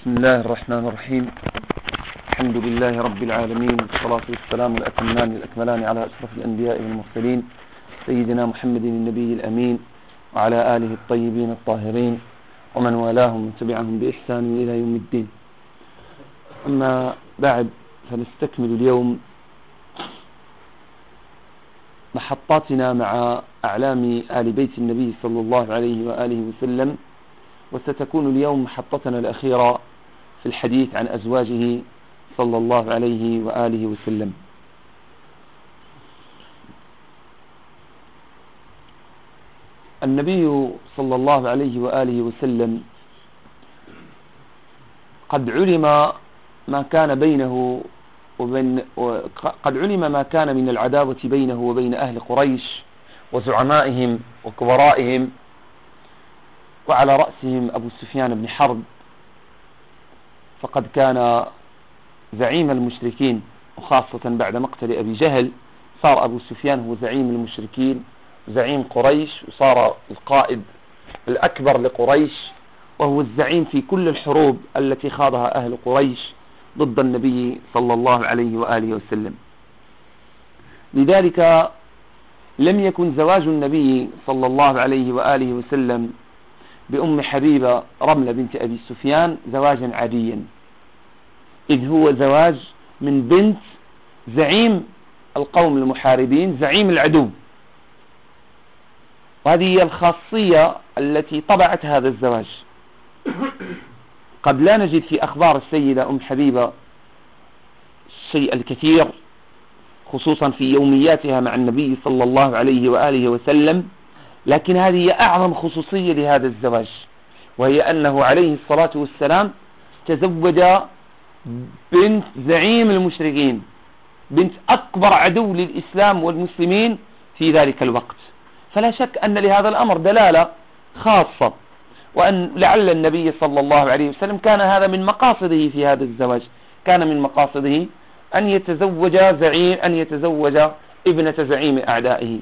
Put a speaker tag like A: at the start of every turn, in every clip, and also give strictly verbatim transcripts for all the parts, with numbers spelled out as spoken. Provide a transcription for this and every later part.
A: بسم الله الرحمن الرحيم. الحمد لله رب العالمين، والصلاة والسلام الأتمان الأكملان على أشرف الأنبياء والمرسلين سيدنا محمد النبي الأمين وعلى آله الطيبين الطاهرين ومن والاهم من تبعهم بإحسان إلى يوم الدين. أما بعد، فنستكمل اليوم محطاتنا مع أعلام آل بيت النبي صلى الله عليه وآله وسلم، وستكون اليوم محطتنا الأخيرة في الحديث عن أزواجه صلى الله عليه وآله وسلم. النبي صلى الله عليه وآله وسلم قد علم ما كان بينه وبين قد علم ما كان من العداوة بينه وبين أهل قريش وزعمائهم وكبرائهم، وعلى رأسهم أبو سفيان بن حرب، فقد كان زعيم المشركين، وخاصة بعد مقتل أبي جهل صار أبو سفيان هو زعيم المشركين، زعيم قريش، وصار القائد الأكبر لقريش، وهو الزعيم في كل الحروب التي خاضها أهل قريش ضد النبي صلى الله عليه وآله وسلم. لذلك لم يكن زواج النبي صلى الله عليه وآله وسلم بأم حبيبة رملة بنت أبي سفيان زواجا عاديا، إذ هو زواج من بنت زعيم القوم المحاربين، زعيم العدو، وهذه هي الخاصية التي طبعت هذا الزواج. قد لا نجد في أخبار السيدة أم حبيبة الشيء الكثير، خصوصا في يومياتها مع النبي صلى الله عليه وآله وسلم، لكن هذه هي أعظم خصوصية لهذا الزواج، وهي أنه عليه الصلاة والسلام تزوج بنت زعيم المشركين، بنت أكبر عدو للإسلام والمسلمين في ذلك الوقت. فلا شك أن لهذا الأمر دلالة خاصة، وأن لعل النبي صلى الله عليه وسلم كان هذا من مقاصده في هذا الزواج، كان من مقاصده أن يتزوج زعيم أن يتزوج ابنة زعيم أعدائه.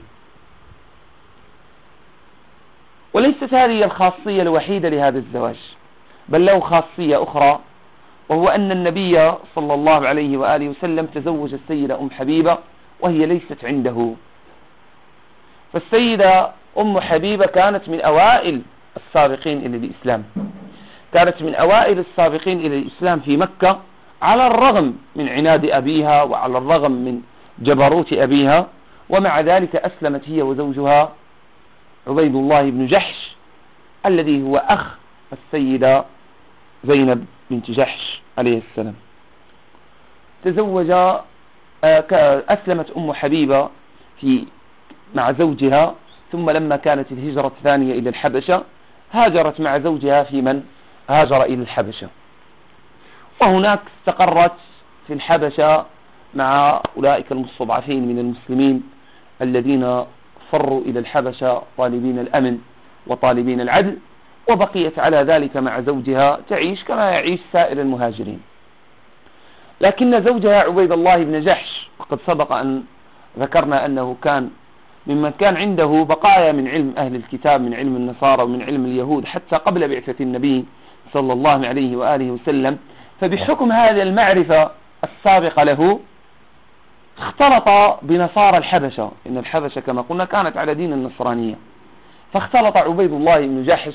A: وليست هذه الخاصية الوحيدة لهذا الزواج، بل له خاصية أخرى، وهو أن النبي صلى الله عليه وآله وسلم تزوج السيدة أم حبيبة وهي ليست عنده. فالسيدة أم حبيبة كانت من أوائل السابقين إلى الإسلام، كانت من أوائل السابقين إلى الإسلام في مكة، على الرغم من عناد أبيها وعلى الرغم من جبروت أبيها، ومع ذلك أسلمت هي وزوجها عبيد الله بن جحش الذي هو أخ السيدة زينب بنت جحش عليه السلام. تزوج أسلمت أم حبيبة في مع زوجها، ثم لما كانت الهجرة الثانية إلى الحبشة هاجرت مع زوجها في من هاجر إلى الحبشة، وهناك استقرت في الحبشة مع أولئك المستضعفين من المسلمين الذين فروا إلى الحبشة طالبين الأمن وطالبين العدل، وبقيت على ذلك مع زوجها تعيش كما يعيش سائر المهاجرين. لكن زوجها عبيد الله بن جحش، وقد سبق أن ذكرنا أنه كان ممن كان عنده بقايا من علم أهل الكتاب، من علم النصارى ومن علم اليهود حتى قبل بعثة النبي صلى الله عليه وآله وسلم، فبحكم هذه المعرفة السابقة له اختلط بنصارى الحبشة، إن الحبشة كما قلنا كانت على دين النصرانية، فاختلط عبيد الله بن جحش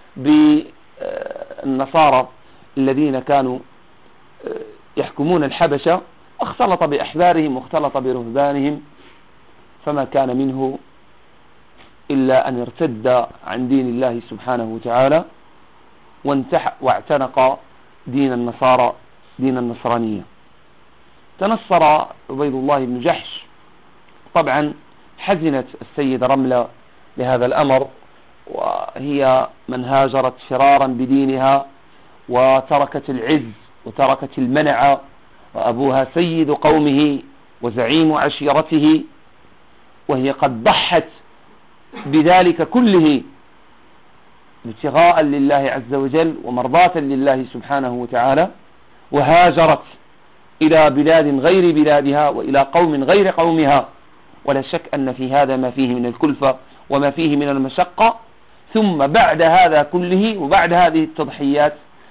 A: بالنصارى الذين كانوا يحكمون الحبشة، واختلط بأحبارهم واختلط برهبانهم، فما كان منه إلا أن ارتد عن دين الله سبحانه وتعالى واعتنق دين النصارى، دين النصرانية. تنصر عبيد الله بن جحش. طبعا حزنت السيدة رملة لهذا الأمر، وهي من هاجرت فرارا بدينها وتركت العز وتركت المنع، وأبوها سيد قومه وزعيم عشيرته، وهي قد ضحت بذلك كله ابتغاء لله عز وجل ومرضاة لله سبحانه وتعالى، وهاجرت إلى بلاد غير بلادها وإلى قوم غير قومها، ولا شك أن في هذا ما فيه من الكلفة وما فيه من المشقة. ثم بعد هذا كله وبعد هذه التضحيات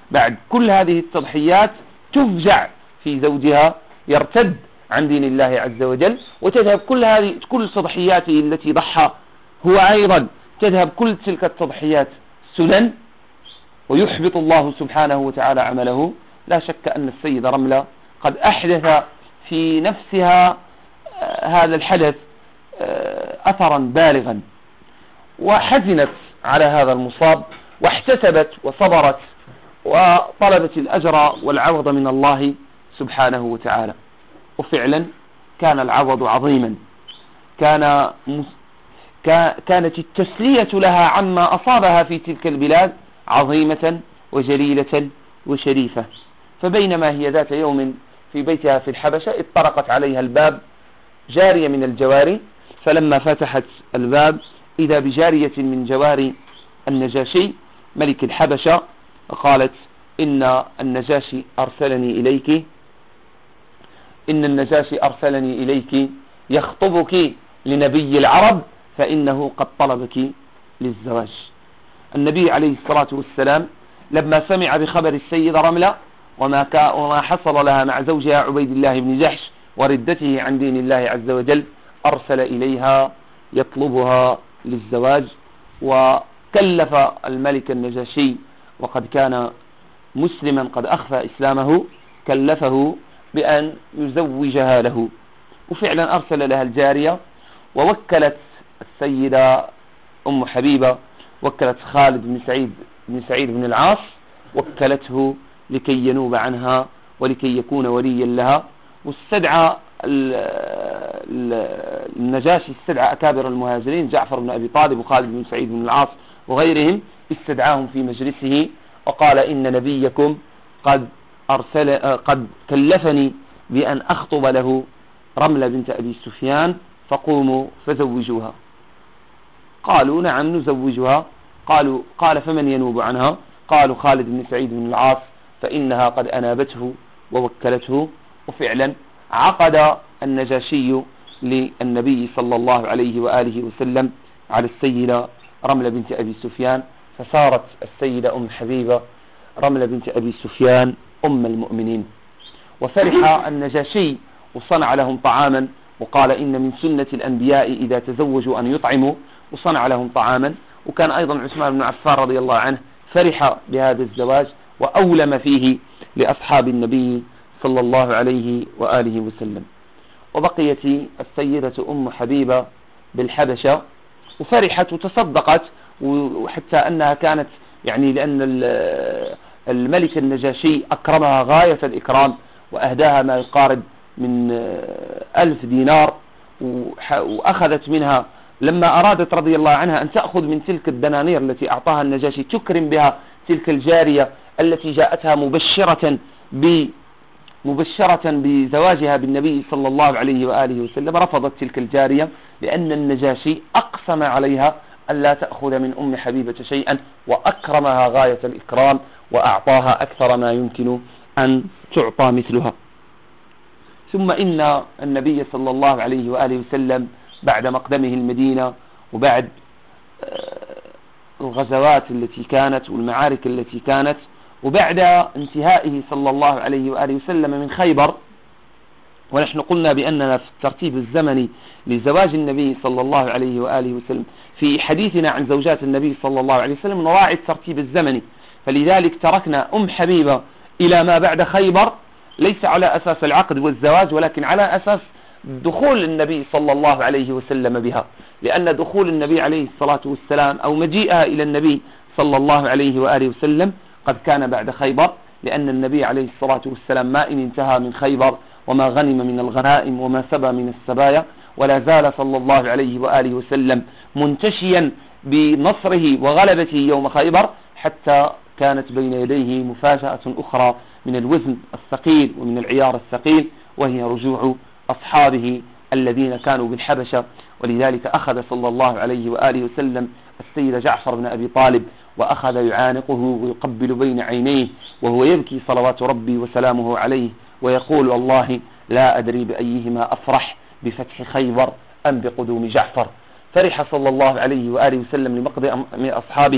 A: بعد كل هذه التضحيات تفجع في زوجها يرتد عن دين الله عز وجل، وتذهب كل هذه كل تضحياته التي ضحى هو أيضا تذهب كل تلك التضحيات سدى، ويحبط الله سبحانه وتعالى عمله. لا شك أن السيدة رملة قد أحدث في نفسها هذا الحدث أثرا بالغا، وحزنت على هذا المصاب، واحتسبت وصبرت وطلبت الأجر والعوض من الله سبحانه وتعالى. وفعلا كان العوض عظيما، كان كانت التسلية لها عما أصابها في تلك البلاد عظيمة وجليلة وشريفة. فبينما هي ذات يوم في بيتها في الحبشة اطرقت عليها الباب جارية من الجواري، فلما فتحت الباب إذا بجارية من جواري النجاشي ملك الحبشة، قالت: إن النجاشي أرسلني إليك إن النجاشي أرسلني إليك يخطبك لنبي العرب، فإنه قد طلبك للزواج. النبي عليه الصلاة والسلام لما سمع بخبر السيدة رملة وما, وما حصل لها مع زوجها عبيد الله بن جحش وردته عن دين الله عز وجل، أرسل إليها يطلبها للزواج، وكلف الملك النجاشي وقد كان مسلما قد أخفى إسلامه، كلفه بأن يزوجها له. وفعلا أرسل لها الجارية، ووكلت السيدة أم حبيبة وكلت خالد بن سعيد بن سعيد بن العاص، وكلته لكي ينوب عنها ولكي يكون وليا لها. واستدعى النجاشي استدعى أكابر المهاجرين جعفر بن أبي طالب وخالد بن سعيد بن العاص وغيرهم، استدعاهم في مجلسه وقال: إن نبيكم قد أرسل قد كلفني بأن أخطب له رملة بنت أبي سفيان، فقوموا فزوجوها. قالوا: نعم نزوجها. قالوا قال: فمن ينوب عنها؟ قالوا: خالد بن سعيد بن العاص، فإنها قد أنابته ووكلته. وفعلا عقد النجاشي للنبي صلى الله عليه وآله وسلم على السيدة رملة بنت أبي سفيان، فصارت السيدة أم حبيبة رملة بنت أبي سفيان أم المؤمنين. وفرح النجاشي وصنع لهم طعاما، وقال: إن من سنة الأنبياء إذا تزوجوا أن يطعموا، وصنع لهم طعاما. وكان أيضا عثمان بن عفان رضي الله عنه فرح بهذا الزواج وأولم فيه لأصحاب النبي صلى الله عليه وآله وسلم. وبقيت السيدة أم حبيبة بالحبشة، وفرحت وتصدقت، وحتى أنها كانت يعني لأن الملك النجاشي أكرمها غاية الإكرام، وأهداها ما يقارب من ألف دينار، وأخذت منها لما أرادت رضي الله عنها أن تأخذ من تلك الدنانير التي أعطاها النجاشي تكرم بها تلك الجارية التي جاءتها مبشرة ب مبشرة بزواجها بالنبي صلى الله عليه وآله وسلم، رفضت تلك الجارية لأن النجاشي أقسم عليها أن لا تأخذ من أم حبيبة شيئا، وأكرمها غاية الإكرام وأعطاها أكثر ما يمكن أن تعطى مثلها. ثم إن النبي صلى الله عليه وآله وسلم بعد مقدمه المدينة وبعد الغزوات التي كانت والمعارك التي كانت، وبعد انتهائه صلى الله عليه وآله وسلم من خيبر، ونحن قلنا بأننا في الترتيب الزمني لزواج النبي صلى الله عليه وآله وسلم في حديثنا عن زوجات النبي صلى الله عليه وسلم نراعي الترتيب الزمني، فلذلك تركنا أم حبيبة إلى ما بعد خيبر، ليس على أساس العقد والزواج ولكن على أساس دخول النبي صلى الله عليه وسلم بها، لأن دخول النبي عليه الصلاة والسلام أو مجيئها إلى النبي صلى الله عليه وآله وسلم قد كان بعد خيبر، لأن النبي عليه الصلاة والسلام ما إن انتهى من خيبر وما غنم من الغنائم وما سبى من السبايا، ولا زال صلى الله عليه وآله وسلم منتشيا بنصره وغلبته يوم خيبر، حتى كانت بين يديه مفاجأة أخرى من الوزن الثقيل ومن العيار الثقيل، وهي رجوع أصحابه الذين كانوا بالحبشة. ولذلك أخذ صلى الله عليه وآله وسلم السيد جعفر بن أبي طالب وأخذ يعانقه ويقبل بين عينيه وهو يبكي صلوات ربي وسلامه عليه ويقول: والله لا أدري بأيهما أفرح، بفتح خيبر أم بقدوم جعفر. فرح صلى الله عليه وآله وسلم لمقدم أصحابه،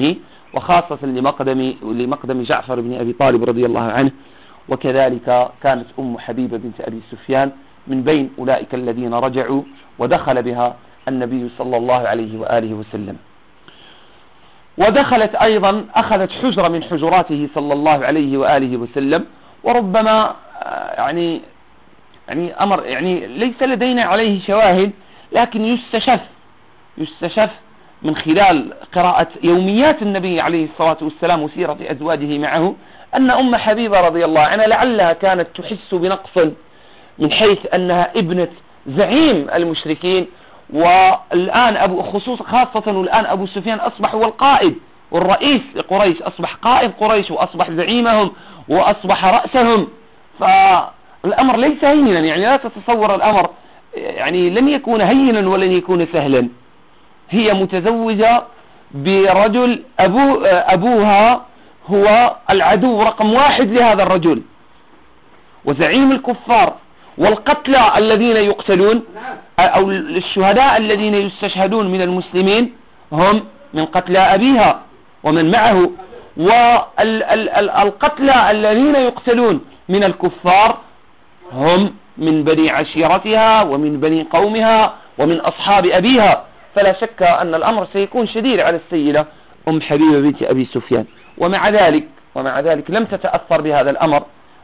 A: وخاصة لمقدم, لمقدم جعفر بن أبي طالب رضي الله عنه. وكذلك كانت أم حبيبة بنت أبي سفيان من بين أولئك الذين رجعوا ودخل بها النبي صلى الله عليه وآله وسلم. ودخلت أيضا أخذت حجرة من حجراته صلى الله عليه وآله وسلم، وربما يعني يعني أمر يعني ليس لدينا عليه شواهد، لكن يستشف يستشف من خلال قراءة يوميات النبي عليه الصلاة والسلام وسيرة أزواجه معه أن أم حبيبة رضي الله عنها لعلها كانت تحس بنقص من حيث أنها ابنة زعيم المشركين، والآن أبو خصوصا خاصة والآن أبو سفيان أصبح هو القائد والرئيس لقريش، أصبح قائد قريش وأصبح زعيمهم وأصبح رأسهم. فالأمر ليس هينا، يعني لا تتصور الأمر يعني لن يكون هينا ولن يكون سهلا. هي متزوجة برجل أبو أبوها هو العدو رقم واحد لهذا الرجل وزعيم الكفار، والقتلى الذين يقتلون أو الشهداء الذين يستشهدون من المسلمين هم من قتلى أبيها ومن معه، والقتلى الذين يقتلون من الكفار هم من بني عشيرتها ومن بني قومها ومن أصحاب أبيها. فلا شك أن الأمر سيكون شديد على السيدة أم حبيبة بنت أبي سفيان، ومع ذلك ومع ذلك لم تتأثر بهذا الأمر،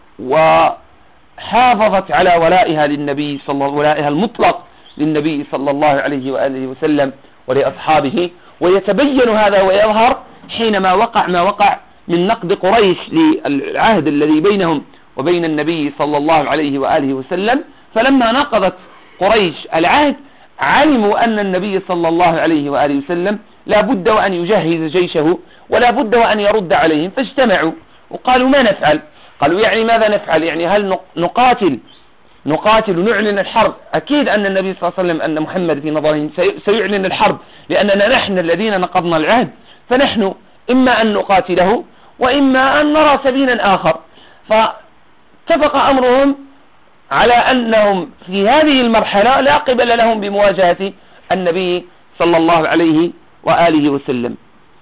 A: وحافظت على ولائها للنبي صلى الله ولائها المطلق للنبي صلى الله عليه وآله وسلم ولأصحابه. ويتبين هذا ويظهر حينما وقع ما وقع من نقد قريش للعهد الذي بينهم وبين النبي صلى الله عليه وآله وسلم. فلما نقضت قريش العهد علموا أن النبي صلى الله عليه وآله وسلم لا بد وأن يجهز جيشه ولا بد وأن يرد عليهم، فاجتمعوا وقالوا ما نفعل؟ قالوا يعني ماذا نفعل؟ يعني هل نقاتل نقاتل ونعلن الحرب؟ أكيد أن النبي صلى الله عليه وسلم أن محمد في نظرهم سيعلن الحرب، لأننا نحن الذين نقضنا العهد، فنحن إما أن نقاتله وإما أن نرى سبيلا آخر. فاتفق أمرهم على أنهم في هذه المرحلة لا قبل لهم بمواجهة النبي صلى الله عليه وآله وسلم.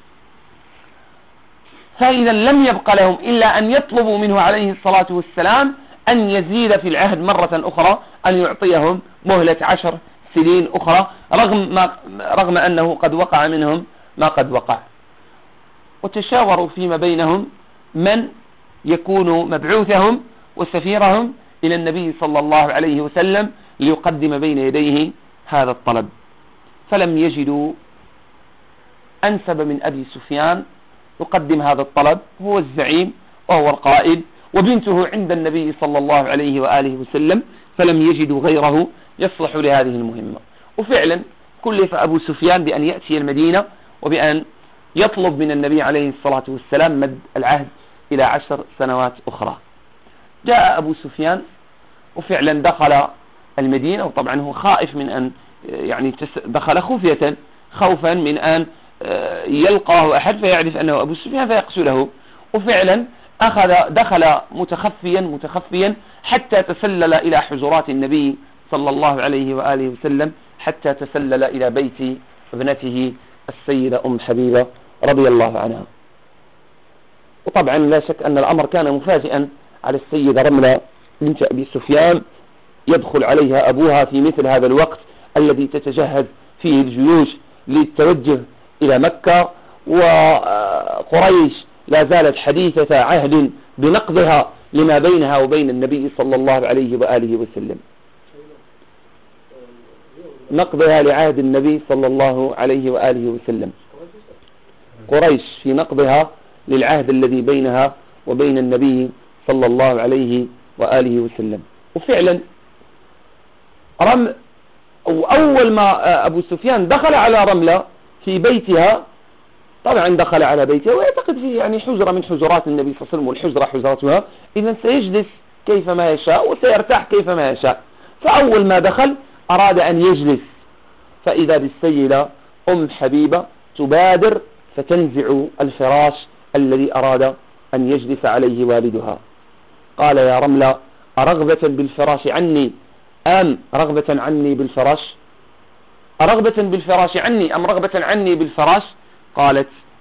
A: فإذا لم يبق لهم إلا أن يطلبوا منه عليه الصلاة والسلام أن يزيد في العهد مرة أخرى، أن يعطيهم مهلة عشر سنين أخرى، رغم, ما رغم أنه قد وقع منهم ما قد وقع. وتشاوروا فيما بينهم من يكون مبعوثهم وسفيرهم إلى النبي صلى الله عليه وسلم ليقدم بين يديه هذا الطلب، فلم يجدوا أنسب من أبي سفيان يقدم هذا الطلب، هو الزعيم وهو القائد وبنته عند النبي صلى الله عليه وآله وسلم، فلم يجدوا غيره يصلح لهذه المهمة. وفعلا كلف أبو سفيان بأن يأتي المدينة وبأن يطلب من النبي عليه الصلاة والسلام مد العهد إلى عشر سنوات أخرى. جاء أبو سفيان وفعلا دخل المدينة، وطبعا هو خائف من أن يعني دخل خفية خوفا من أن يلقاه أحد فيعرف أنه أبو سفيان فيقتله. وفعلا أخذ دخل متخفيا متخفيا حتى تسلل إلى حجرات النبي صلى الله عليه وآله وسلم، حتى تسلل إلى بيت ابنته السيدة أم حبيبة رضي الله عنها. وطبعا لا شك أن الأمر كان مفاجئا على السيدة رملة بنت أبي سفيان، يدخل عليها أبوها في مثل هذا الوقت الذي تتجهز فيه الجيوش للتوجه إلى مكة، وقريش لا زالت حديثة عهد بنقضها لما بينها وبين النبي صلى الله عليه وآله وسلم، نقضها لعهد النبي صلى الله عليه وآله وسلم. قريش في نقضها للعهد الذي بينها وبين النبي صلى الله عليه وآله وسلم. وفعلا رمل أول ما أبو سفيان دخل على رملة في بيتها، طبعا دخل على بيتها ويعتقد فيه يعني حجرة من حجرات النبي صلى الله عليه وسلم، والحجرة حجرتها، إذن سيجلس كيفما يشاء وسيرتاح كيفما يشاء. فأول ما دخل أراد أن يجلس، فإذا بالسيدة أم حبيبة تبادر فتنزع الفراش الذي أراد أن يجلس عليه والدها. قال يا رملة أرغبة بالفراش عني أم رغبة عني بالفراش؟ أرغبة بالفراش عني أم رغبة عني بالفراش؟ قالت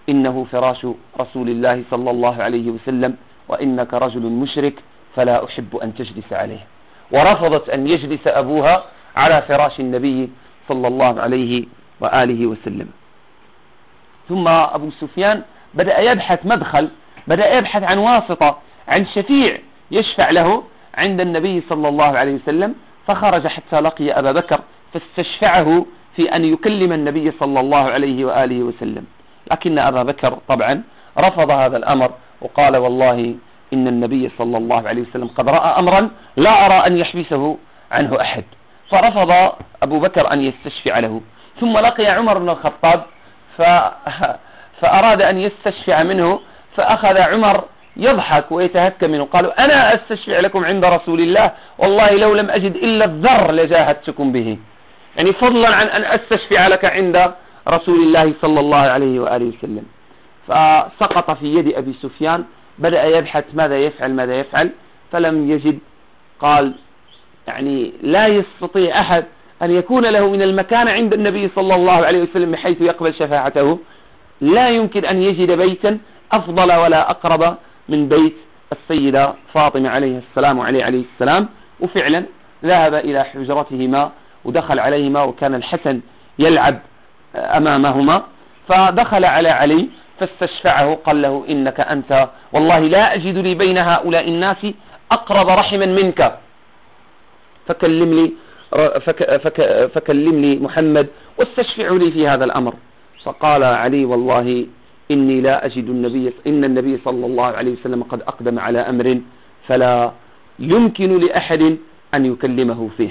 A: إنه فراش رسول الله صلى الله عليه وسلم وإنك رجل مشرك فلا أحب أن تجلس عليه. ورفضت أن يجلس أبوها على فراش النبي صلى الله عليه وآله وسلم. ثم أبو سفيان بدأ يبحث مدخل، بدأ يبحث عن واسطة، عن شفيع يشفع له عند النبي صلى الله عليه وسلم، فخرج حتى لقي أبا بكر فاستشفعه في أن يكلم النبي صلى الله عليه وآله وسلم. لكن أبا بكر طبعا رفض هذا الأمر وقال والله إن النبي صلى الله عليه وسلم قد رأى أمرا لا أرى أن يحبسه عنه أحد، فرفض أبو بكر أن يستشفع له. ثم لقي عمر بن الخطاب ف... فأراد أن يستشفع منه، فأخذ عمر يضحك ويتهكم منه، قالوا أنا أستشفع لكم عند رسول الله والله لو لم أجد إلا الذر لجاهدتكم به، يعني فضلا عن أن أستشفع لك عند رسول الله صلى الله عليه وآله وسلم. فسقط في يد أبي سفيان، بدأ يبحث ماذا يفعل ماذا يفعل فلم يجد. قال يعني لا يستطيع أحد أن يكون له من المكان عند النبي صلى الله عليه وسلم بحيث يقبل شفاعته، لا يمكن أن يجد بيتا أفضل ولا أقرب من بيت السيدة فاطمة عليه السلام وعليه عليه السلام. وفعلا ذهب إلى حجرتهما ودخل عليهما، وكان الحسن يلعب أمامهما، فدخل على علي فاستشفعه، قال له إنك أنت والله لا أجد لي بين هؤلاء الناس أقرب رحما منك، فكلم لي فك فك فكلم لي محمد واستشفع لي في هذا الأمر. فقال علي والله إني لا أجد النبي إن النبي صلى الله عليه وسلم قد أقدم على أمر فلا يمكن لأحد أن يكلمه فيه.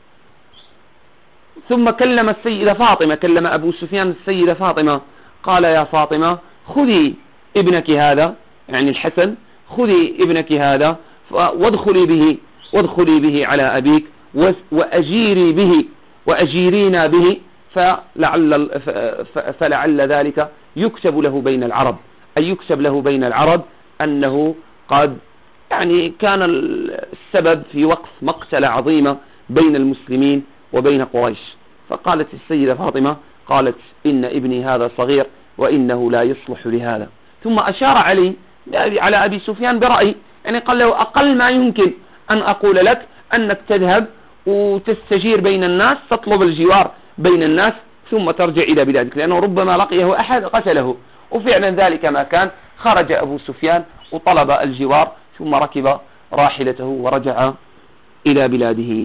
A: ثم كلم السيدة فاطمة، كلم أبو سفيان السيدة فاطمة، قال يا فاطمة خذي ابنك هذا، يعني الحسن، خذي ابنك هذا وادخلي به وادخلي به على أبيك وأجيري به وأجيرينا به، فلعل, فلعل ذلك يكتب له بين العرب، أي يكتب له بين العرب أنه قد يعني كان السبب في وقف مقتلة عظيمة بين المسلمين وبين قريش. فقالت السيدة فاطمة قالت إن ابني هذا صغير وإنه لا يصلح لهذا. ثم أشار علي على أبي سفيان برأي، يعني قال له أقل ما يمكن أن أقول لك أنك تذهب وتستجير بين الناس، تطلب الجوار بين الناس ثم ترجع إلى بلادك، لأنه ربما لقيه أحد قتله. وفعلا ذلك ما كان، خرج أبو سفيان وطلب الجوار ثم ركب راحلته ورجع إلى بلاده.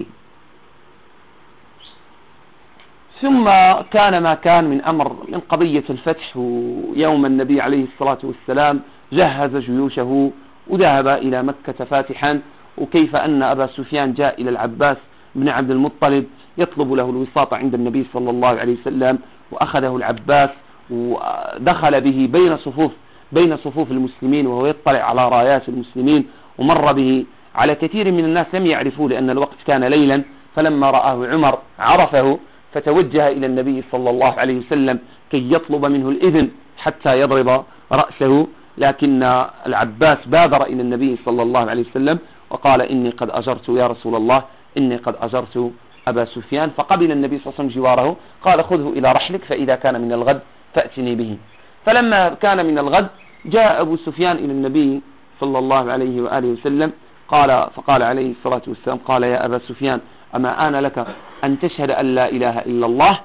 A: ثم كان ما كان من أمر من قضية الفتح، ويوم النبي عليه الصلاة والسلام جهز جيوشه وذهب إلى مكة فاتحا، وكيف أن أبا سفيان جاء إلى العباس بن عبد المطلب يطلب له الوساطة عند النبي صلى الله عليه وسلم، وأخذه العباس ودخل به بين صفوف بين صفوف المسلمين وهو يطلع على رايات المسلمين، ومر به على كثير من الناس لم يعرفوه لأن الوقت كان ليلا. فلما رآه عمر عرفه فتوجه إلى النبي صلى الله عليه وسلم كي يطلب منه الإذن حتى يضرب رأسه، لكن العباس بادر إلى النبي صلى الله عليه وسلم وقال إني قد أجرت يا رسول الله، إني قد أجرت أبا سفيان. فقبل النبي صلى الله عليه وسلم جواره، قال خذه إلى رحلك فإذا كان من الغد فأتني به. فلما كان من الغد جاء أبو سفيان إلى النبي صلى الله عليه وآله وسلم، قال فقال عليه الصلاة والسلام قال يا أبا سفيان أما آن لك أن تشهد أن لا إله إلا الله؟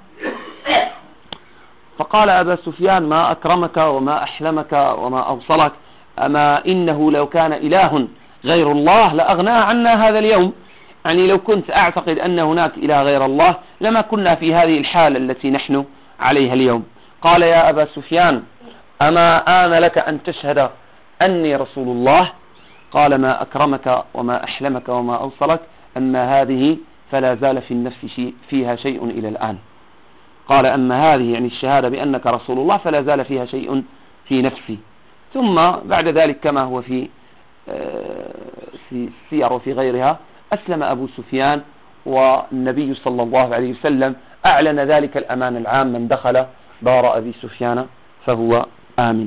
A: فقال أبا سفيان ما أكرمك وما أحلمك وما أوصلك، أما إنه لو كان إله غير الله لأغنى عنا هذا اليوم، يعني لو كنت أعتقد أن هناك إله غير الله لما كنا في هذه الحالة التي نحن عليها اليوم. قال يا أبا سفيان أما آن لك أن تشهد أني رسول الله؟ قال ما أكرمك وما أحلمك وما أوصلك، أما هذه فلا زال في النفس شيء فيها شيء إلى الآن. قال أما هذه يعني الشهادة بأنك رسول الله فلا زال فيها شيء في نفسي. ثم بعد ذلك كما هو في في السير وفي غيرها أسلم أبو سفيان، والنبي صلى الله عليه وسلم أعلن ذلك الأمان العام، من دخل دار أبي سفيان فهو آمن.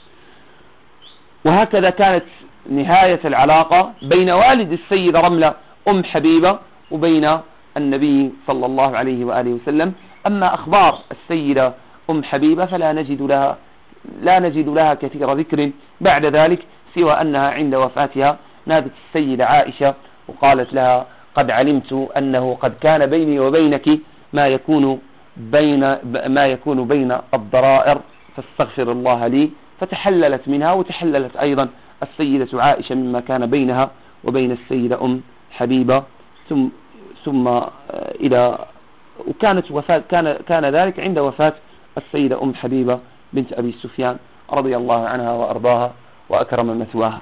A: وهكذا كانت نهاية العلاقة بين والد السيدة رملة أم حبيبة وبين النبي صلى الله عليه وآله وسلم. أما أخبار السيدة أم حبيبة فلا نجد لها لا نجد لها كثير ذكر بعد ذلك، سوى أنها عند وفاتها نادت السيدة عائشة وقالت لها: قد علمت أنه قد كان بيني وبينك ما يكون بين ما يكون بين الضرائر فاستغفر الله لي، فتحللت منها، وتحللت أيضا السيدة عائشة مما كان بينها وبين السيدة أم حبيبة. ثم ثم إلى وكانت وفاة كان كان ذلك عند وفاة السيدة أم حبيبة بنت أبي سفيان رضي الله عنها وأرضاها وأكرم مثواها.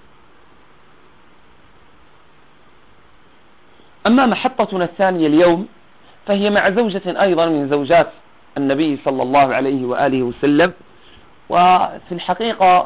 A: أما محطتنا الثانية اليوم فهي مع زوجة أيضا من زوجات النبي صلى الله عليه وآله وسلم. وفي الحقيقة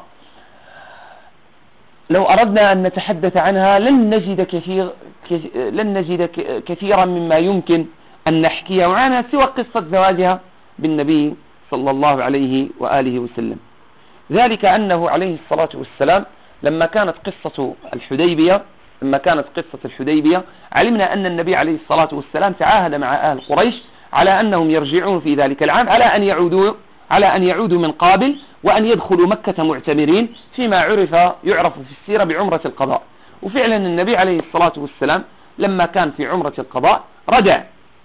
A: لو أردنا أن نتحدث عنها لن نجد كثير لن نجد كثيرا مما يمكن أن نحكيه عنها سوى قصة زواجها بالنبي صلى الله عليه وآله وسلم. ذلك أنه عليه الصلاة والسلام لما كانت قصة الحديبية لما كانت قصة الحديبية علمنا أن النبي عليه الصلاة والسلام تعاهد مع أهل قريش على أنهم يرجعون في ذلك العام على أن يعودوا على أن يعودوا من قابل وأن يدخلوا مكة معتمرين، فيما عرف يعرف في السيرة بعمرة القضاء. وفعلا النبي عليه الصلاة والسلام لما كان في عمرة القضاء رجع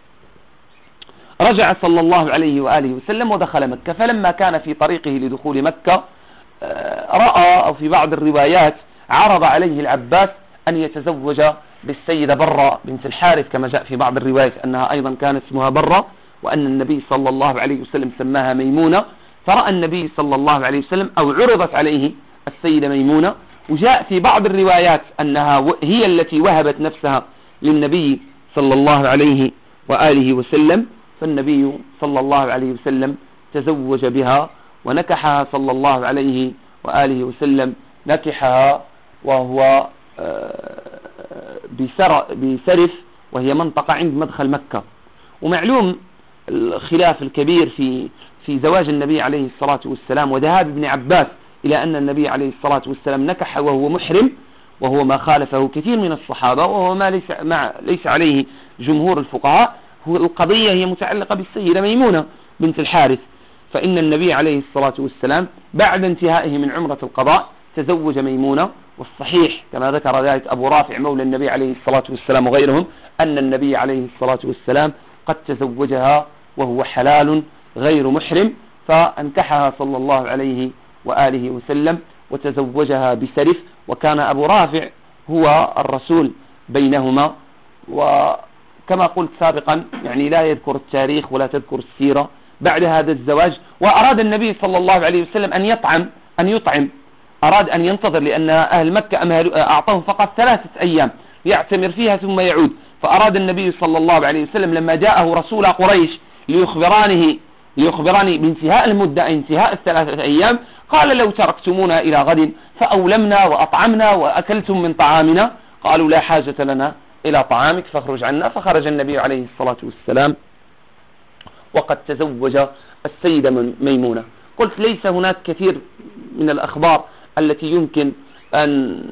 A: رجع صلى الله عليه وآله وسلم ودخل مكة. فلما كان في طريقه لدخول مكة رأى، أو في بعض الروايات عرض عليه العباس أن يتزوج بالسيدة برة بنت الحارث، كما جاء في بعض الروايات أنها أيضا كانت اسمها برة، وأن النبي صلى الله عليه وسلم سماها ميمونة. فرأى النبي صلى الله عليه وسلم أو عرضت عليه السيدة ميمونة، وجاء في بعض الروايات أنها هي التي وهبت نفسها للنبي صلى الله عليه وآله وسلم. فالنبي صلى الله عليه وسلم تزوج بها ونكحها صلى الله عليه وآله وسلم، نكحها وهو بسرف، وهي منطقة عند مدخل مكة. ومعلوم الخلاف الكبير في في زواج النبي عليه الصلاة والسلام وذهاب ابن عباس إلى أن النبي عليه الصلاة والسلام نكح وهو محرم، وهو ما خالفه كثير من الصحابة، وهو ما ليس, مع ليس عليه جمهور الفقهاء. هو القضية هي متعلقة بالسيدة ميمونة بنت الحارث. فإن النبي عليه الصلاة والسلام بعد انتهائه من عمرة القضاء تزوج ميمونة. والصحيح كما ذكر ذلك أبو رافع مولى النبي عليه الصلاة والسلام وغيرهم أن النبي عليه الصلاة والسلام قد تزوجها وهو حلال غير محرم، فأنكحها صلى الله عليه وآله وسلم وتزوجها بسرف. وكان أبو رافع هو الرسول بينهما. وكما قلت سابقا يعني لا يذكر التاريخ ولا تذكر السيرة بعد هذا الزواج. وأراد النبي صلى الله عليه وسلم أن يطعم أن يطعم أراد أن ينتظر، لأن أهل مكة أعطاهم فقط ثلاثة أيام يعتمر فيها ثم يعود. فأراد النبي صلى الله عليه وسلم لما جاءه رسول قريش ليخبرانه ليخبراني بانتهاء المدة انتهاء الثلاثة أيام، قال: لو تركتمونا إلى غد فأولمنا وأطعمنا وأكلتم من طعامنا. قالوا: لا حاجة لنا إلى طعامك فاخرج عنا. فخرج النبي عليه الصلاة والسلام وقد تزوج السيدة ميمونة. قلت ليس هناك كثير من الأخبار التي يمكن أن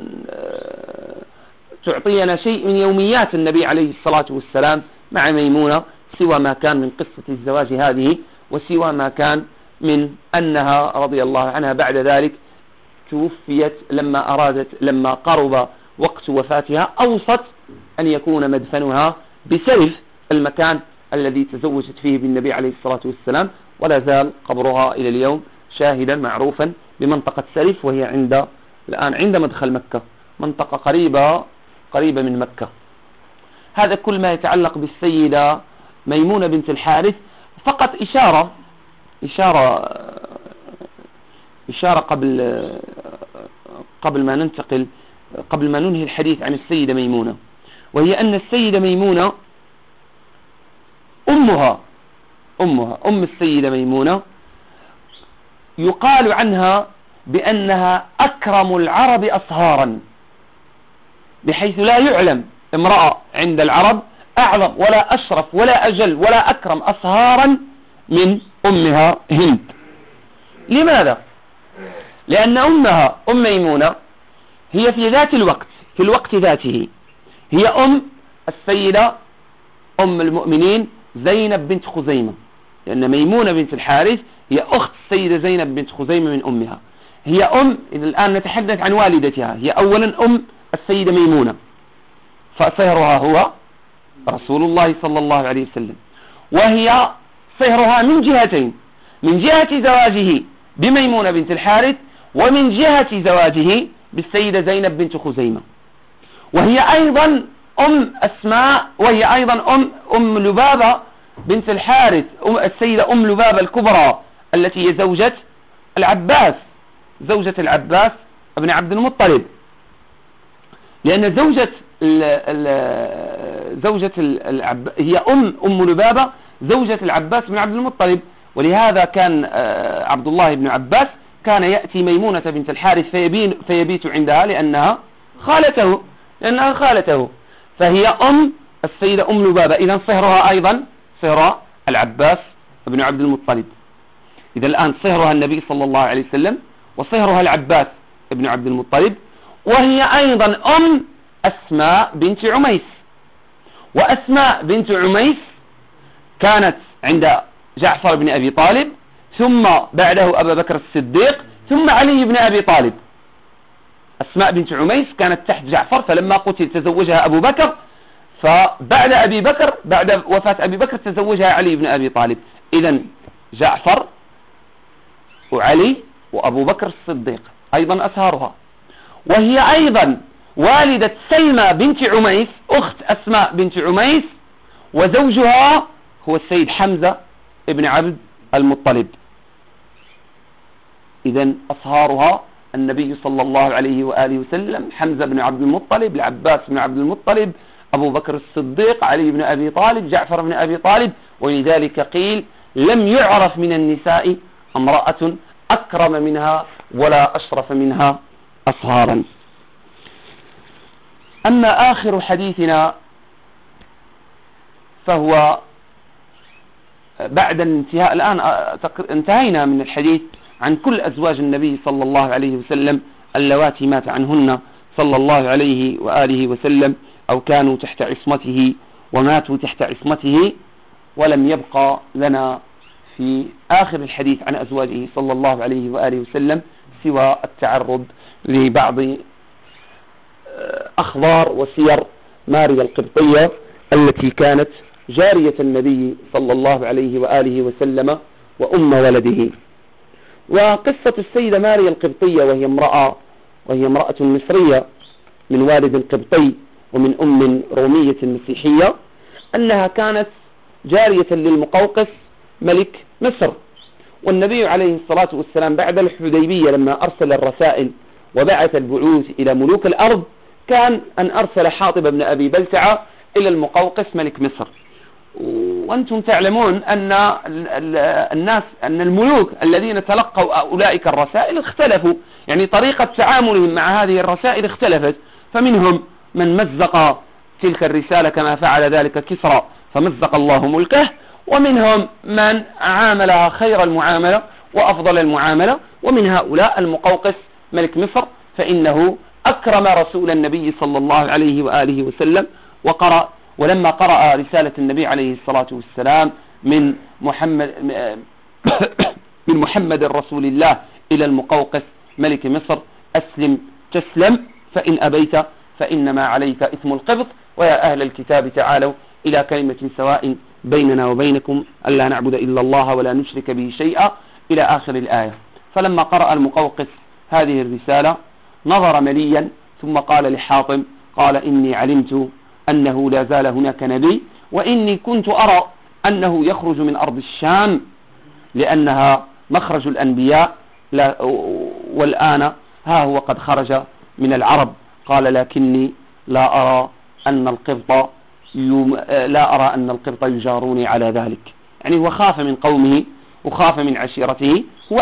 A: تعطينا شيء من يوميات النبي عليه الصلاة والسلام مع ميمونة، سوى ما كان من قصة الزواج هذه، وسوى ما كان من أنها رضي الله عنها بعد ذلك توفيت لما أرادت لما قرب وقت وفاتها أوصت أن يكون مدفنها بسرف المكان الذي تزوجت فيه بالنبي عليه الصلاة والسلام. ولا زال قبرها إلى اليوم شاهدا معروفا بمنطقة سرف، وهي عند الآن عند مدخل مكة، منطقة قريبة قريبة من مكة. هذا كل ما يتعلق بالسيدة ميمونة بنت الحارث. فقط إشارة إشارة إشارة قبل قبل ما ننتقل قبل ما ننهي الحديث عن السيدة ميمونة، وهي أن السيدة ميمونة أمها أمها أم السيدة ميمونة يقال عنها بأنها أكرم العرب أصهارا، بحيث لا يعلم امرأة عند العرب أعظم ولا أشرف ولا أجل ولا أكرم أصهارا من أمها هند. لماذا؟ لأن أمها أم ميمونة هي في ذات الوقت في الوقت ذاته هي أم السيدة أم المؤمنين زينب بنت خزيمة لأن ميمونة بنت الحارث هي أخت السيدة زينب بنت خزيمة من أمها، هي أم. إذا الآن نتحدث عن والدتها، هي أولا أم السيدة ميمونة، فصهرها هو رسول الله صلى الله عليه وسلم، وهي صهرها من جهتين، من جهة زواجه بميمونة بنت الحارث، ومن جهة زواجه بالسيدة زينب بنت خزيمة، وهي أيضا أم أسماء، وهي أيضا أم أم لبابة بنت الحارث، أم السيدة أم لبابة الكبرى التي هي زوجة العباس، زوجة العباس ابن عبد المطلب، لأن زوجة ال ال زوجة العب هي أم أم لبابة زوجة العباس بن عبد المطلب، ولهذا كان عبد الله بن عباس كان يأتي ميمونة بنت الحارث فيبين فيبيت عندها لأنها خالته لأنها خالته فهي أم السيدة أم لبابة. إذا صهرها أيضا صهر العباس بن عبد المطلب. إذا الآن صهرها النبي صلى الله عليه وسلم، وصهرها العباس بن عبد المطلب، وهي أيضا أم أسماء بنت عميس. وأسماء بنت عميس كانت عند جعفر بن أبي طالب، ثم بعده أبا بكر الصديق، ثم علي بن أبي طالب. أسماء بنت عميس كانت تحت جعفر، فلما قتل تزوجها أبو بكر، فبعد أبي بكر بعد وفاة أبي بكر تزوجها علي بن أبي طالب. إذن جعفر وعلي وأبو بكر الصديق أيضا أسهارها. وهي أيضا والدة سلمى بنت عميس أخت أسماء بنت عميس، وزوجها هو السيد حمزة ابن عبد المطلب. إذن أصهارها النبي صلى الله عليه وآله وسلم، حمزة بن عبد المطلب، العباس بن عبد المطلب، أبو بكر الصديق، علي بن أبي طالب، جعفر بن أبي طالب. ولذلك قيل لم يعرف من النساء امرأة أكرم منها ولا أشرف منها أصهارا. أما آخر حديثنا فهو بعد الانتهاء، الآن انتهينا من الحديث عن كل أزواج النبي صلى الله عليه وسلم اللواتي مات عنهن صلى الله عليه وآله وسلم، أو كانوا تحت عصمته وماتوا تحت عصمته، ولم يبقى لنا في آخر الحديث عن أزواجه صلى الله عليه وآله وسلم سوى التعرض لبعض أخبار وسير ماريا القبطية التي كانت جارية النبي صلى الله عليه وآله وسلم وأم ولده. وقصة السيدة ماريا القبطية، وهي امرأة وهي امرأة مصرية من والد قبطي ومن أم رومية مسيحية، أنها كانت جارية للمقوقس ملك مصر. والنبي عليه الصلاة والسلام بعد الحديبية لما أرسل الرسائل وبعث البعوث إلى ملوك الأرض، كان أن أرسل حاطب بن أبي بلتعة إلى المقوقس ملك مصر. وأنتم تعلمون أن الناس أن الملوك الذين تلقوا أولئك الرسائل اختلفوا، يعني طريقة تعاملهم مع هذه الرسائل اختلفت، فمنهم من مزق تلك الرسالة كما فعل ذلك كسرى فمزق الله ملكه، ومنهم من عاملها خير المعاملة وأفضل المعاملة، ومن هؤلاء المقوقس ملك مصر، فإنه أكرم رسول النبي صلى الله عليه وآله وسلم، وقرأ ولما قرأ رسالة النبي عليه الصلاة والسلام من محمد من محمد رسول الله إلى المقوقس ملك مصر: أسلم تسلم، فإن أبيت فإنما عليك إثم القبط، ويا أهل الكتاب تعالوا إلى كلمة سواء بيننا وبينكم ألا نعبد إلا الله ولا نشرك به شيئا، إلى آخر الآية. فلما قرأ المقوقس هذه الرسالة نظر مليا، ثم قال لحاطم، قال: إني علمت أنه لا زال هناك نبي، وإني كنت أرى أنه يخرج من أرض الشام لأنها مخرج الأنبياء، لا والآن ها هو قد خرج من العرب. قال: لكني لا أرى أن القبط يوم لا أرى أن القبط يجاروني على ذلك. يعني هو خاف من قومه وخاف من عشيرته،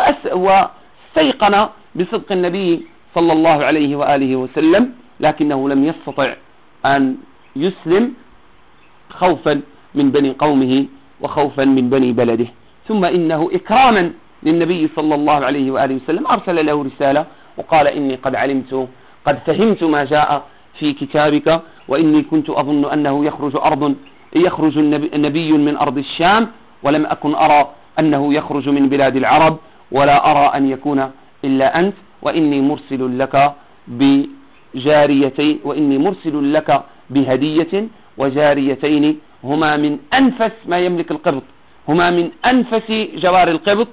A: واستيقن بصدق النبي صلى الله عليه وآله وسلم، لكنه لم يستطع أن يسلم خوفا من بني قومه وخوفا من بني بلده. ثم إنه إكراما للنبي صلى الله عليه وآله وسلم أرسل له رسالة وقال: إني قد علمت قد فهمت ما جاء في كتابك، وإني كنت أظن أنه يخرج أرض يخرج النبي من أرض الشام، ولم أكن أرى أنه يخرج من بلاد العرب، ولا أرى أن يكون إلا أنت، وإني مرسل لك بجاريتين وإني مرسل لك بهدية وجاريتين هما من أنفس ما يملك القبط، هما من أنفس جوار القبط،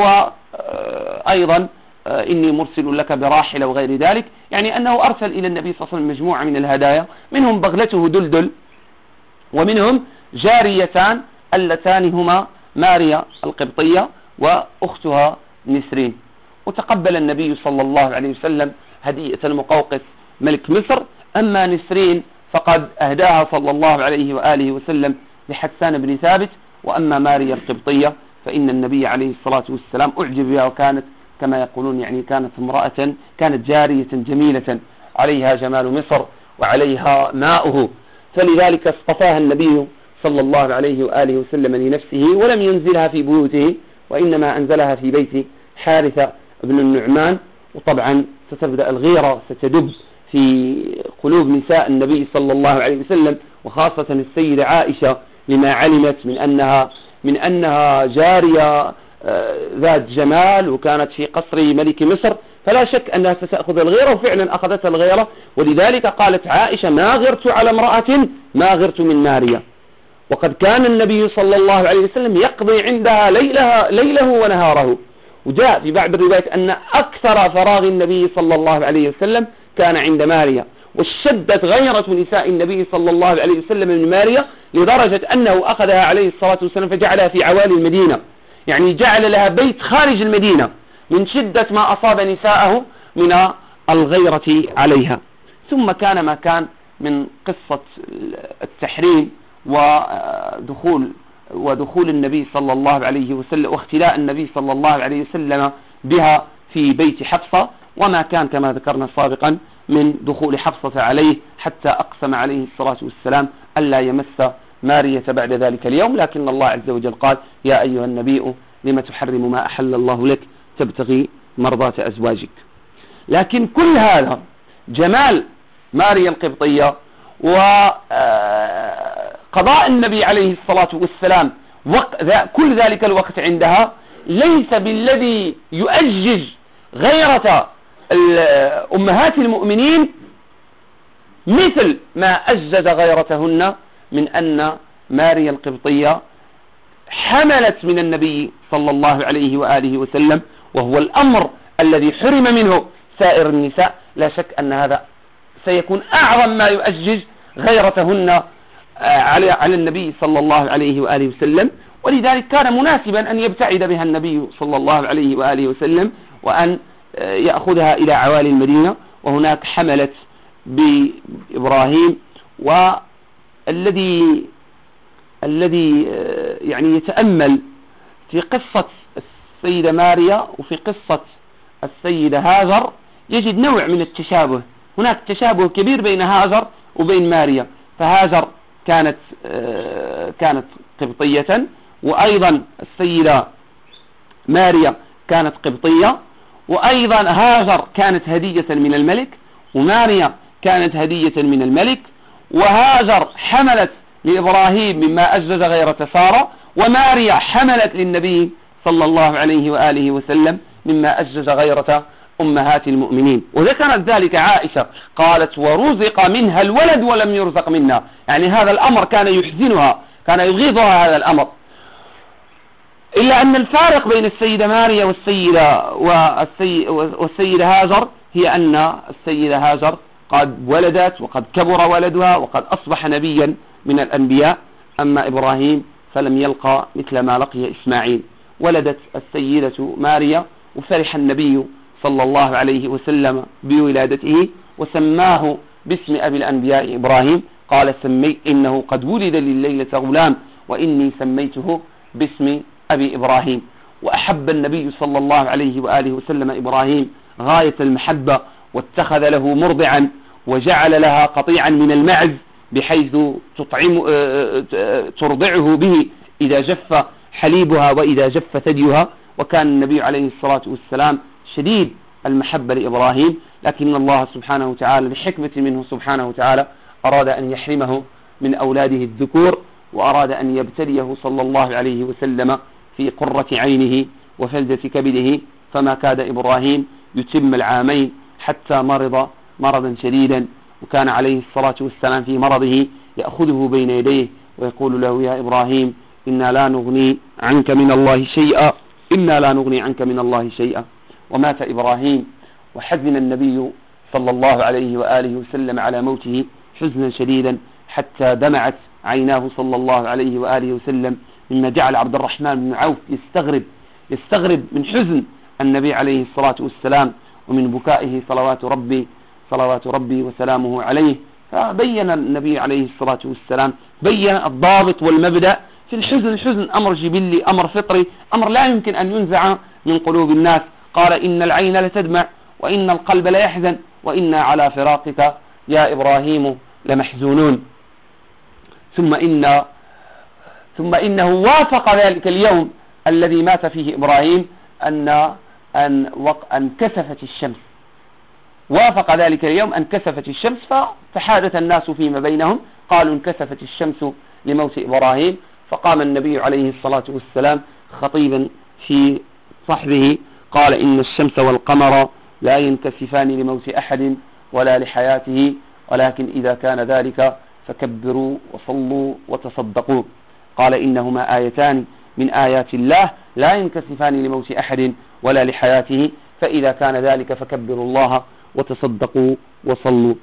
A: وأيضا إني مرسل لك براحل وغير ذلك. يعني أنه أرسل إلى النبي صلى الله عليه وسلم مجموعة من الهدايا، منهم بغلته دلدل، ومنهم جاريتان اللتان هما ماريا القبطية وأختها نسرين. وتقبل النبي صلى الله عليه وسلم هدية المقوقس ملك مصر، أما نسرين فقد أهداها صلى الله عليه وآله وسلم لحسان بن ثابت، وأما ماريا القبطية فإن النبي عليه الصلاة والسلام أعجب بها، وكانت كما يقولون يعني كانت امرأة، كانت جارية جميلة عليها جمال مصر وعليها ماؤه، فلذلك اصطفاها النبي صلى الله عليه وآله وسلم لنفسه، ولم ينزلها في بيوته، وإنما أنزلها في بيت حارثة بن النعمان. وطبعا ستبدأ الغيرة ستدب في قلوب نساء النبي صلى الله عليه وسلم، وخاصة السيدة عائشة، لما علمت من أنها من أنها جارية ذات جمال، وكانت في قصر ملك مصر، فلا شك أنها ستأخذ الغيرة، وفعلا أخذتها الغيرة. ولذلك قالت عائشة: ما غرت على امرأة ما غرت من ماريا. وقد كان النبي صلى الله عليه وسلم يقضي عندها ليلها ليله ونهاره. وجاء في بعض الروايات أن أكثر فراغ النبي صلى الله عليه وسلم كان عند ماريا، واشتدت غيرة نساء النبي صلى الله عليه وسلم من ماريا لدرجة أنه أخذها عليه الصلاة والسلام فجعلها في عوالي المدينة، يعني جعل لها بيت خارج المدينة من شدة ما أصاب نساءه من الغيرة عليها. ثم كان ما كان من قصة التحريم ودخول ودخول النبي صلى الله عليه وسلم واختلاء النبي صلى الله عليه وسلم بها في بيت حفصة، وما كان كما ذكرنا سابقا من دخول حفصة عليه حتى أقسم عليه الصلاة والسلام ألا يمس مارية بعد ذلك اليوم. لكن الله عز وجل قال: يا أيها النبي لما تحرم ما أحل الله لك تبتغي مرضات أزواجك. لكن كل هذا جمال ماريا القبطية وقضاء النبي عليه الصلاة والسلام كل ذلك الوقت عندها ليس بالذي يؤجج غيرة أمهات المؤمنين مثل ما أجز غيرتهن من أن ماريا القبطية حملت من النبي صلى الله عليه وآله وسلم، وهو الأمر الذي حرم منه سائر النساء. لا شك أن هذا سيكون أعظم ما يؤجج غيرتهن على على النبي صلى الله عليه وآله وسلم، ولذلك كان مناسبا أن يبتعد بها النبي صلى الله عليه وآله وسلم، وأن يأخذها إلى عوالي المدينة. وهناك حملت بإبراهيم، والذي الذي يعني يتأمل في قصة السيدة ماريا وفي قصة السيدة هاجر يجد نوع من التشابه. هناك تشابه كبير بين هاجر وبين ماريا، فهاجر كانت كانت قبطية، وأيضا السيدة ماريا كانت قبطية، وأيضا هاجر كانت هدية من الملك، وماريا كانت هدية من الملك، وهاجر حملت لإبراهيم مما أجز غيرة سارة، وماريا حملت للنبي صلى الله عليه وآله وسلم مما أجز غيرة أمهات المؤمنين. وذكرت ذلك عائشة قالت: ورزق منها الولد ولم يرزق منا. يعني هذا الأمر كان يحزنها، كان يغيظها هذا الأمر. إلا أن الفارق بين السيدة ماريا والسيدة, والسي والسيدة هاجر هي أن السيدة هاجر قد ولدت وقد كبر ولدها وقد أصبح نبيا من الأنبياء، أما إبراهيم فلم يلقى مثل ما لقي إسماعيل. ولدت السيدة ماريا وفرح النبي صلى الله عليه وسلم بولادته وسماه باسم أبي الأنبياء إبراهيم. قال: سمي إنه قد ولد لليلة غلام وإني سميته باسم أبي إبراهيم. وأحب النبي صلى الله عليه وآله وسلم إبراهيم غاية المحبة، واتخذ له مرضعا وجعل لها قطيعا من المعز بحيث تطعم ترضعه به إذا جف حليبها وإذا جف ثديها. وكان النبي عليه الصلاة والسلام شديد المحبة لإبراهيم، لكن الله سبحانه وتعالى لحكمة منه سبحانه وتعالى أراد أن يحرمه من أولاده الذكور، وأراد أن يبتليه صلى الله عليه وسلم في قرة عينه وفلذة كبده، فما كاد إبراهيم يتم العامين حتى مرض مرضا شديدا، وكان عليه الصلاة والسلام في مرضه يأخذه بين يديه ويقول له: يا إبراهيم إنا لا نغني عنك من الله شيئا، إنا لا نغني عنك من الله شيئا. ومات إبراهيم وحزن النبي صلى الله عليه وآله وسلم على موته حزنا شديدا حتى دمعت عيناه صلى الله عليه وآله وسلم، مما جعل عبد الرحمن بن عوف يستغرب يستغرب من حزن النبي عليه الصلاة والسلام ومن بكائه صلوات ربي صلوات ربي وسلامه عليه. فبين النبي عليه الصلاة والسلام بين الضابط والمبدأ في الحزن. الحزن أمر جبلي، أمر فطري، أمر لا يمكن أن ينزع من قلوب الناس. قال: إن العين لتدمع وإن القلب لا يحزن وإنا على فراقك يا إبراهيم لمحزونون. ثم إن ثم إنه وافق ذلك اليوم الذي مات فيه إبراهيم أن أن أن كسفت الشمس. وافق ذلك اليوم أن كسفت الشمس، فتحادث الناس فيما بينهم، قالوا: انكسفت الشمس لموت إبراهيم. فقام النبي عليه الصلاة والسلام خطيبا في صحبه قال: إن الشمس والقمر لا ينكسفان لموت أحد ولا لحياته، ولكن إذا كان ذلك فكبروا وصلوا وتصدقوا. قال: إنهما آيتان من آيات الله لا ينكسفان لموت أحد ولا لحياته، فإذا كان ذلك فكبروا الله وتصدقوا وصلوا.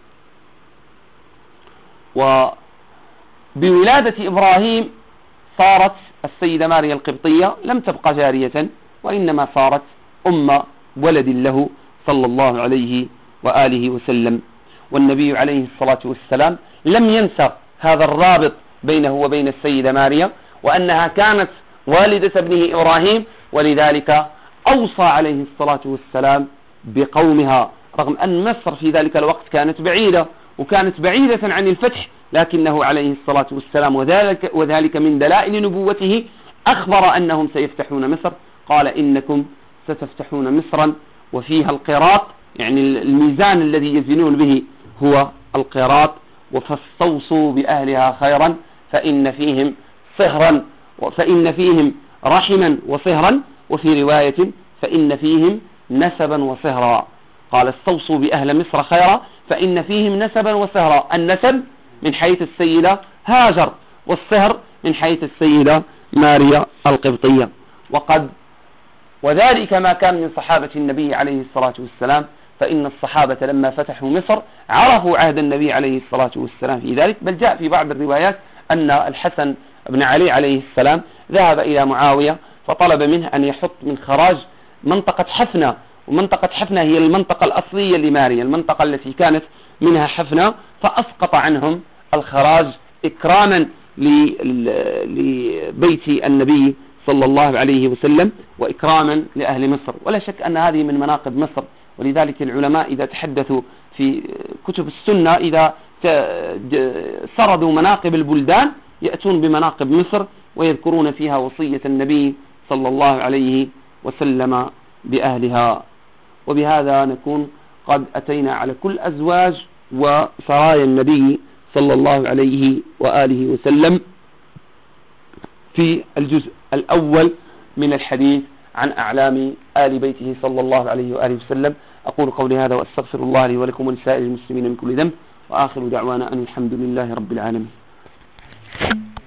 A: وبولادة إبراهيم صارت السيدة ماريا القبطية لم تبقى جارية، وإنما صارت أم ولد له صلى الله عليه وآله وسلم. والنبي عليه الصلاة والسلام لم ينسى هذا الرابط بينه وبين السيدة ماريا، وأنها كانت والدة ابنه إبراهيم، ولذلك أوصى عليه الصلاة والسلام بقومها، رغم أن مصر في ذلك الوقت كانت بعيدة وكانت بعيدة عن الفتح، لكنه عليه الصلاة والسلام وذلك, وذلك من دلائل نبوته أخبر أنهم سيفتحون مصر. قال: إنكم ستفتحون مصرا وفيها القراط، يعني الميزان الذي يزنون به هو القراط، فاستوصوا بأهلها خيرا فإن فيهم صهرا فإن فيهم رحما وصهرا، وفي رواية فإن فيهم نسبا وصهرا. قال: استوصوا بأهل مصر خيرا فإن فيهم نسبا وصهرا. النسب من حيث السيدة هاجر، والصهر من حيث السيدة ماريا القبطية. وقد وذلك ما كان من صحابة النبي عليه الصلاة والسلام، فإن الصحابة لما فتحوا مصر عرفوا عهد النبي عليه الصلاة والسلام في ذلك، بل جاء في بعض الروايات أن الحسن بن علي عليه السلام ذهب إلى معاوية فطلب منه أن يحط من خراج منطقة حفنة، ومنطقة حفنة هي المنطقة الأصلية لماريا، المنطقة التي كانت منها حفنة، فأسقط عنهم الخراج إكراما لبيت النبي صلى الله عليه وسلم وإكراما لأهل مصر. ولا شك أن هذه من مناقب مصر، ولذلك العلماء إذا تحدثوا في كتب السنة إذا سردوا مناقب البلدان يأتون بمناقب مصر ويذكرون فيها وصية النبي صلى الله عليه وسلم بأهلها. وبهذا نكون قد أتينا على كل أزواج وسرايا النبي صلى الله عليه وآله وسلم في الجزء الأول من الحديث عن أعلام آل بيته صلى الله عليه وآله وسلم. أقول قولي هذا وأستغفر الله لي ولكم ولسائر المسلمين من كل ذنب، وآخر دعوانا أن الحمد لله رب العالمين.